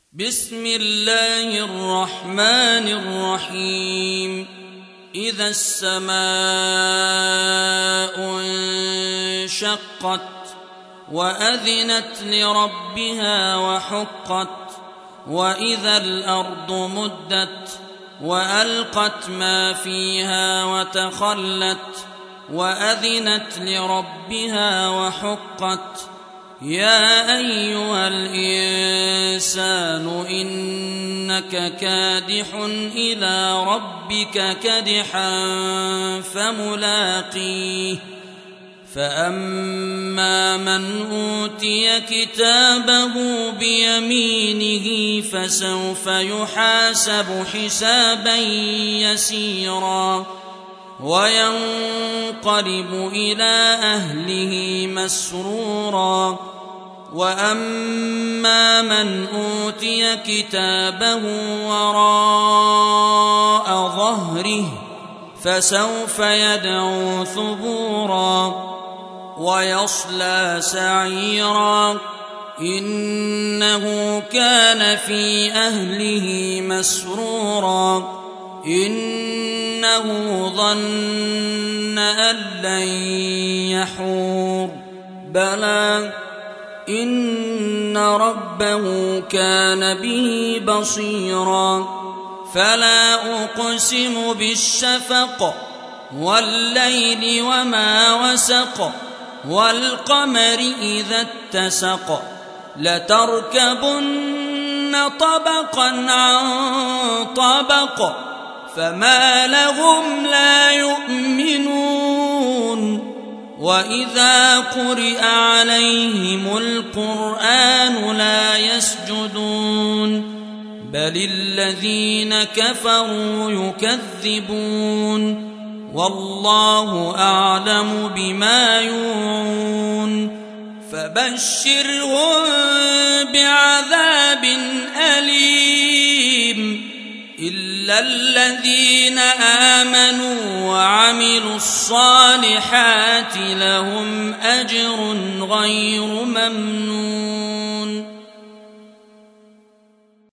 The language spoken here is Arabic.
بسم الله الرحمن الرحيم. إذا السماء انشقت وأذنت لربها وحقت وإذا الأرض مدت وألقت ما فيها وتخلت وأذنت لربها وحقت يا أيها الإنسان إنك كادح إلى ربك كدحا فملاقيه فأما من أوتي كتابه بيمينه فسوف يحاسب حسابا يسيرا وينقلب إلى أهله مسرورا وأما من أوتي كتابه وراء ظهره فسوف يدعو ثبورا ويصلى سعيرا إنه كان في أهله مسرورا إنه ظن أن لن يحور بلى إن ربه كان به بصيرا فلا أقسم بالشفق والليل وما وسق والقمر إذا اتسق لتركبن طبقا عن طبق فما لهم لا يؤمنون وإذا قرئ عليهم القرآن لا يسجدون بل الذين كفروا يكذبون والله أعلم بما يوعون فبشرهم بعذاب أليم إلا الذين آمنوا وعملوا الصالحات لهم أجر غير ممنون.